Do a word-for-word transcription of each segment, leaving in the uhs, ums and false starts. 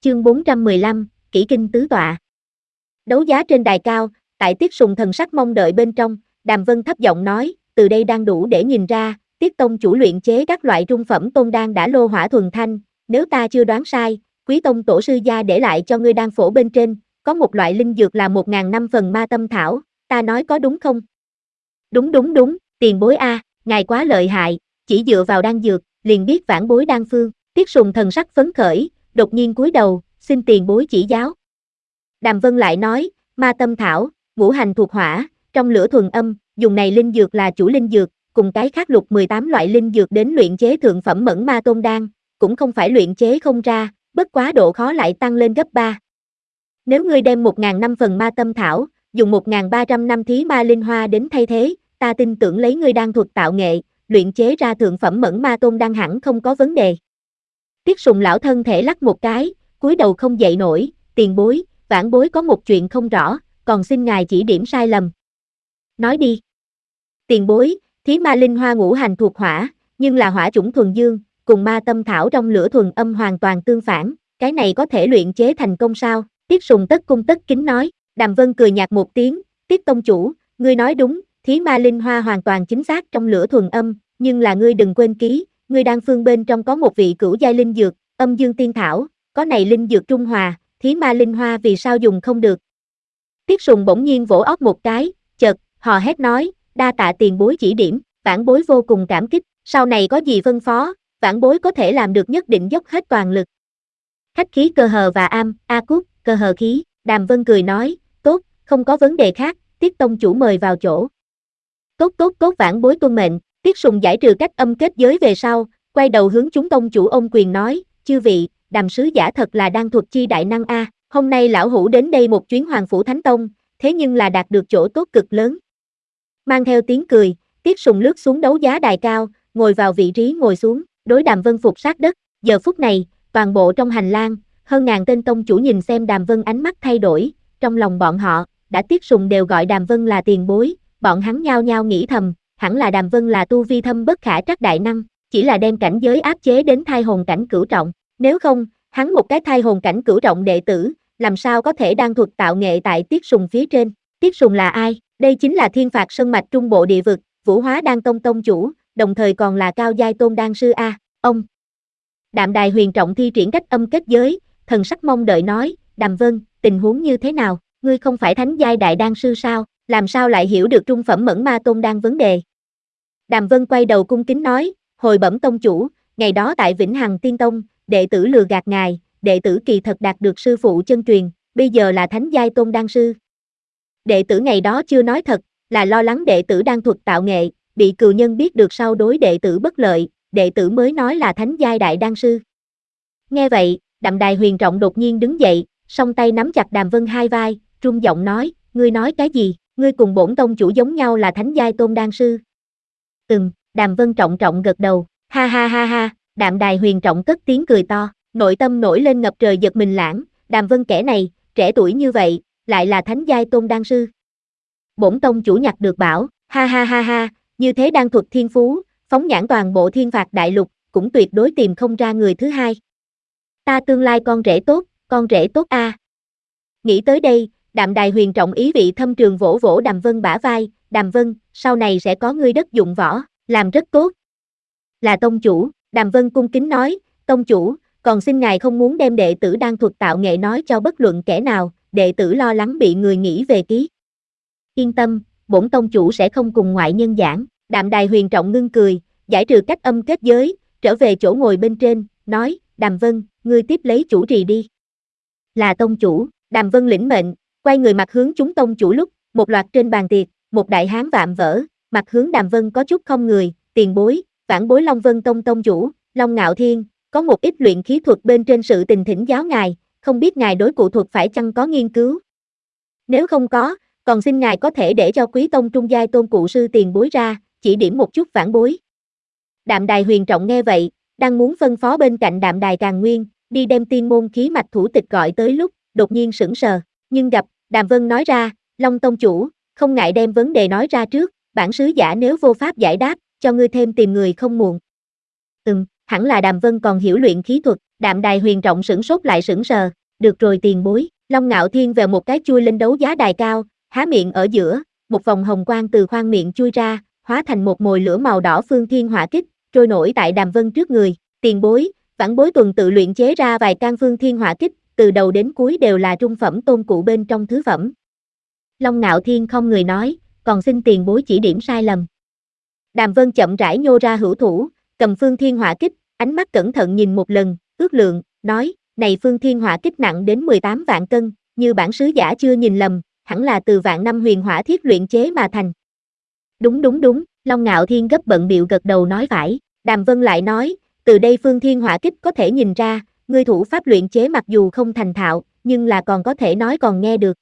Chương bốn trăm mười lăm, Kỷ Kinh Tứ Tọa. Đấu giá trên đài cao, tại Tiết Sùng thần sắc mong đợi bên trong, Đàm Vân thấp giọng nói, từ đây đang đủ để nhìn ra, Tiết Tông chủ luyện chế các loại trung phẩm tôn đan đã lô hỏa thuần thanh, nếu ta chưa đoán sai, Quý Tông tổ sư gia để lại cho ngươi đan phổ bên trên, có một loại linh dược là một ngàn năm phần ma tâm thảo, ta nói có đúng không? Đúng đúng đúng, tiền bối a, ngài quá lợi hại, chỉ dựa vào đan dược, liền biết vãn bối đan phương. Tiết Sùng thần sắc phấn khởi, đột nhiên cúi đầu, xin tiền bối chỉ giáo. Đàm Vân lại nói, ma tâm thảo, ngũ hành thuộc hỏa, trong lửa thuần âm, dùng này linh dược là chủ linh dược, cùng cái khác lục mười tám loại linh dược đến luyện chế thượng phẩm mẫn ma tôn đan, cũng không phải luyện chế không ra, bất quá độ khó lại tăng lên gấp ba. Nếu ngươi đem một ngàn năm phần ma tâm thảo, dùng một nghìn ba trăm năm thí ma linh hoa đến thay thế, ta tin tưởng lấy ngươi đan thuật tạo nghệ, luyện chế ra thượng phẩm mẫn ma tôn đan hẳn không có vấn đề. Tiết Sùng lão thân thể lắc một cái, cúi đầu không dậy nổi, tiền bối, vãn bối có một chuyện không rõ, còn xin ngài chỉ điểm sai lầm. Nói đi. Tiền bối, thí ma linh hoa ngũ hành thuộc hỏa, nhưng là hỏa chủng thuần dương, cùng ma tâm thảo trong lửa thuần âm hoàn toàn tương phản, cái này có thể luyện chế thành công sao? Tiết Sùng tất cung tất kính nói. Đàm Vân cười nhạt một tiếng, Tiết tông chủ, ngươi nói đúng, thí ma linh hoa hoàn toàn chính xác trong lửa thuần âm, nhưng là ngươi đừng quên ký, ngươi đan phương bên trong có một vị cửu giai linh dược, âm dương tiên thảo, có này linh dược trung hòa, thí ma linh hoa vì sao dùng không được? Tiết Sùng bỗng nhiên vỗ óc một cái, chợt, hò hét nói, đa tạ tiền bối chỉ điểm, vãn bối vô cùng cảm kích, sau này có gì phân phó, vãn bối có thể làm được nhất định dốc hết toàn lực. Khách khí cơ hờ và am, a cút, cơ hờ khí, Đàm Vân cười nói, tốt, không có vấn đề khác, Tiết tông chủ mời vào chỗ. Tốt tốt tốt vãn bối tuân mệnh. Tiết Sùng giải trừ cách âm kết giới về sau, quay đầu hướng chúng tông chủ ôm quyền nói, chư vị, Đàm sứ giả thật là đan thuật chi đại năng a, hôm nay lão hủ đến đây một chuyến Hoàng Phủ Thánh Tông, thế nhưng là đạt được chỗ tốt cực lớn. Mang theo tiếng cười, Tiết Sùng lướt xuống đấu giá đài cao, ngồi vào vị trí ngồi xuống, đối Đàm Vân phục sát đất, giờ phút này, toàn bộ trong hành lang, hơn ngàn tên tông chủ nhìn xem Đàm Vân ánh mắt thay đổi, trong lòng bọn họ, đã Tiết Sùng đều gọi Đàm Vân là tiền bối, bọn hắn nhao nhao nghĩ thầm, hẳn là Đàm Vân là tu vi thâm bất khả trắc đại năng, chỉ là đem cảnh giới áp chế đến thai hồn cảnh cửu trọng, nếu không, hắn một cái thai hồn cảnh cửu trọng đệ tử, làm sao có thể đan thuật tạo nghệ tại Tiết Sùng phía trên. Tiết Sùng là ai? Đây chính là Thiên Phạt Sơn mạch trung bộ địa vực, Vũ Hóa Đan Tông tông chủ, đồng thời còn là cao giai tôn đan sư a. Ông Đạm Đài Huyền Trọng thi triển cách âm kết giới, thần sắc mong đợi nói, Đàm Vân, tình huống như thế nào, ngươi không phải thánh giai đại đan sư sao, làm sao lại hiểu được trung phẩm mẫn ma tôn đan vấn đề? Đàm Vân quay đầu cung kính nói, hồi bẩm tông chủ, ngày đó tại Vĩnh Hằng Tiên Tông, đệ tử lừa gạt ngài, đệ tử kỳ thật đạt được sư phụ chân truyền, bây giờ là thánh giai tôn đan sư. Đệ tử ngày đó chưa nói thật, là lo lắng đệ tử đang thuật tạo nghệ, bị cừu nhân biết được sau đối đệ tử bất lợi, đệ tử mới nói là thánh giai đại đan sư. Nghe vậy, Đạm Đài Huyền Trọng đột nhiên đứng dậy, song tay nắm chặt Đàm Vân hai vai, run giọng nói, ngươi nói cái gì, ngươi cùng bổn tông chủ giống nhau là thánh giai tôn đan sư. Ừm, Đàm Vân trọng trọng gật đầu, ha ha ha ha, Đạm Đài Huyền Trọng cất tiếng cười to, nội tâm nổi lên ngập trời giật mình lãng, Đàm Vân kẻ này, trẻ tuổi như vậy, lại là thánh giai tôn đan sư. Bổn tông chủ nhặt được bảo, ha ha ha ha, như thế đan thuật thiên phú, phóng nhãn toàn bộ Thiên Phạt đại lục, cũng tuyệt đối tìm không ra người thứ hai. Ta tương lai con rể tốt, con rể tốt a. À. Nghĩ tới đây, Đạm Đài Huyền Trọng ý vị thâm trường vỗ vỗ Đàm Vân bả vai, Đàm Vân, sau này sẽ có ngươi đất dụng võ, làm rất tốt. Là tông chủ, Đàm Vân cung kính nói, tông chủ, còn xin ngài không muốn đem đệ tử đan thuật tạo nghệ nói cho bất luận kẻ nào, đệ tử lo lắng bị người nghĩ về ký. Yên tâm, bổn tông chủ sẽ không cùng ngoại nhân giảng. Đạm Đài Huyền Trọng ngưng cười, giải trừ cách âm kết giới, trở về chỗ ngồi bên trên, nói, Đàm Vân, ngươi tiếp lấy chủ trì đi. Là tông chủ, Đàm Vân lĩnh mệnh, quay người mặt hướng chúng tông chủ lúc, một loạt trên bàn tiệc, một đại hán vạm vỡ, mặt hướng Đàm Vân có chút không người, tiền bối, vãn bối Long Vân Tông tông chủ, Long Ngạo Thiên, có một ít luyện khí thuật bên trên sự tình thỉnh giáo ngài, không biết ngài đối cụ thuật phải chăng có nghiên cứu. Nếu không có, còn xin ngài có thể để cho quý tông trung giai tôn cụ sư tiền bối ra, chỉ điểm một chút vãn bối. Đạm Đài Huyền Trọng nghe vậy, đang muốn phân phó bên cạnh Đạm Đài Càn Nguyên, đi đem tiên môn khí mạch thủ tịch gọi tới lúc, đột nhiên sững sờ, nhưng gặp, Đàm Vân nói ra, Long tông chủ, không ngại đem vấn đề nói ra trước, bản sứ giả nếu vô pháp giải đáp, cho ngươi thêm tìm người không muộn. Ừm, hẳn là Đàm Vân còn hiểu luyện khí thuật, Đạm Đài Huyền Trọng sửng sốt lại sững sờ, được rồi tiền bối, Long Ngạo Thiên vèo một cái chui lên đấu giá đài cao, há miệng ở giữa, một vòng hồng quang từ khoang miệng chui ra, hóa thành một mồi lửa màu đỏ phương thiên hỏa kích, trôi nổi tại Đàm Vân trước người, tiền bối, vãn bối tuần tự luyện chế ra vài can phương thiên hỏa kích, từ đầu đến cuối đều là trung phẩm tôn cụ bên trong thứ phẩm. Long Ngạo Thiên không người nói, còn xin tiền bối chỉ điểm sai lầm. Đàm Vân chậm rãi nhô ra hữu thủ, cầm phương thiên hỏa kích, ánh mắt cẩn thận nhìn một lần, ước lượng, nói, này phương thiên hỏa kích nặng đến mười tám vạn cân, như bản sứ giả chưa nhìn lầm, hẳn là từ vạn năm huyền hỏa thiết luyện chế mà thành. Đúng đúng đúng, Long Ngạo Thiên gấp bận bịu gật đầu nói phải, Đàm Vân lại nói, từ đây phương thiên hỏa kích có thể nhìn ra, ngươi thủ pháp luyện chế mặc dù không thành thạo, nhưng là còn có thể nói còn nghe được.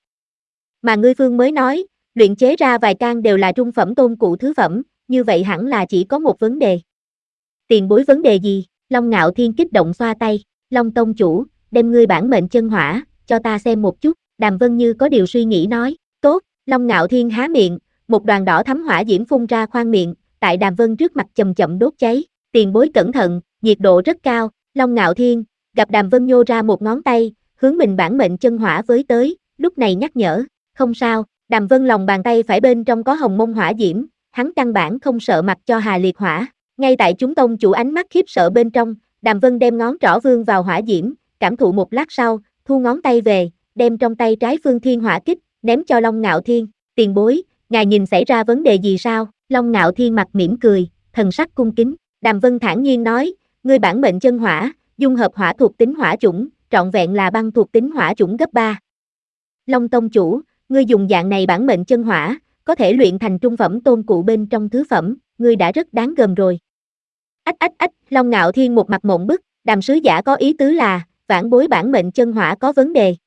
Mà ngươi phương mới nói, luyện chế ra vài can đều là trung phẩm tôn cụ thứ phẩm, như vậy hẳn là chỉ có một vấn đề. Tiền bối vấn đề gì? Long Ngạo Thiên kích động xoa tay, Long tông chủ, đem ngươi bản mệnh chân hỏa, cho ta xem một chút, Đàm Vân như có điều suy nghĩ nói, tốt, Long Ngạo Thiên há miệng, một đoàn đỏ thắm hỏa diễm phun ra khoang miệng, tại Đàm Vân trước mặt chậm chậm đốt cháy, tiền bối cẩn thận, nhiệt độ rất cao, Long Ngạo Thiên, gặp Đàm Vân nhô ra một ngón tay, hướng mình bản mệnh chân hỏa với tới, lúc này nhắc nhở, không sao, Đàm Vân lòng bàn tay phải bên trong có hồng mông hỏa diễm, hắn căn bản không sợ mặt cho Hà Liệt Hỏa, ngay tại chúng tông chủ ánh mắt khiếp sợ bên trong, Đàm Vân đem ngón trỏ vương vào hỏa diễm, cảm thụ một lát sau, thu ngón tay về, đem trong tay trái phương thiên hỏa kích, ném cho Long Ngạo Thiên, tiền bối, ngài nhìn xảy ra vấn đề gì sao? Long Ngạo Thiên mặt mỉm cười, thần sắc cung kính, Đàm Vân thản nhiên nói, ngươi bản mệnh chân hỏa, dung hợp hỏa thuộc tính hỏa chủng, trọn vẹn là băng thuộc tính hỏa chủng gấp ba. Long tông chủ, ngươi dùng dạng này bản mệnh chân hỏa, có thể luyện thành trung phẩm tôn cụ bên trong thứ phẩm, ngươi đã rất đáng gờm rồi. Ách ách ách, Long Ngạo Thiên một mặt mộng bức, Đàm sứ giả có ý tứ là, vãn bối bản mệnh chân hỏa có vấn đề.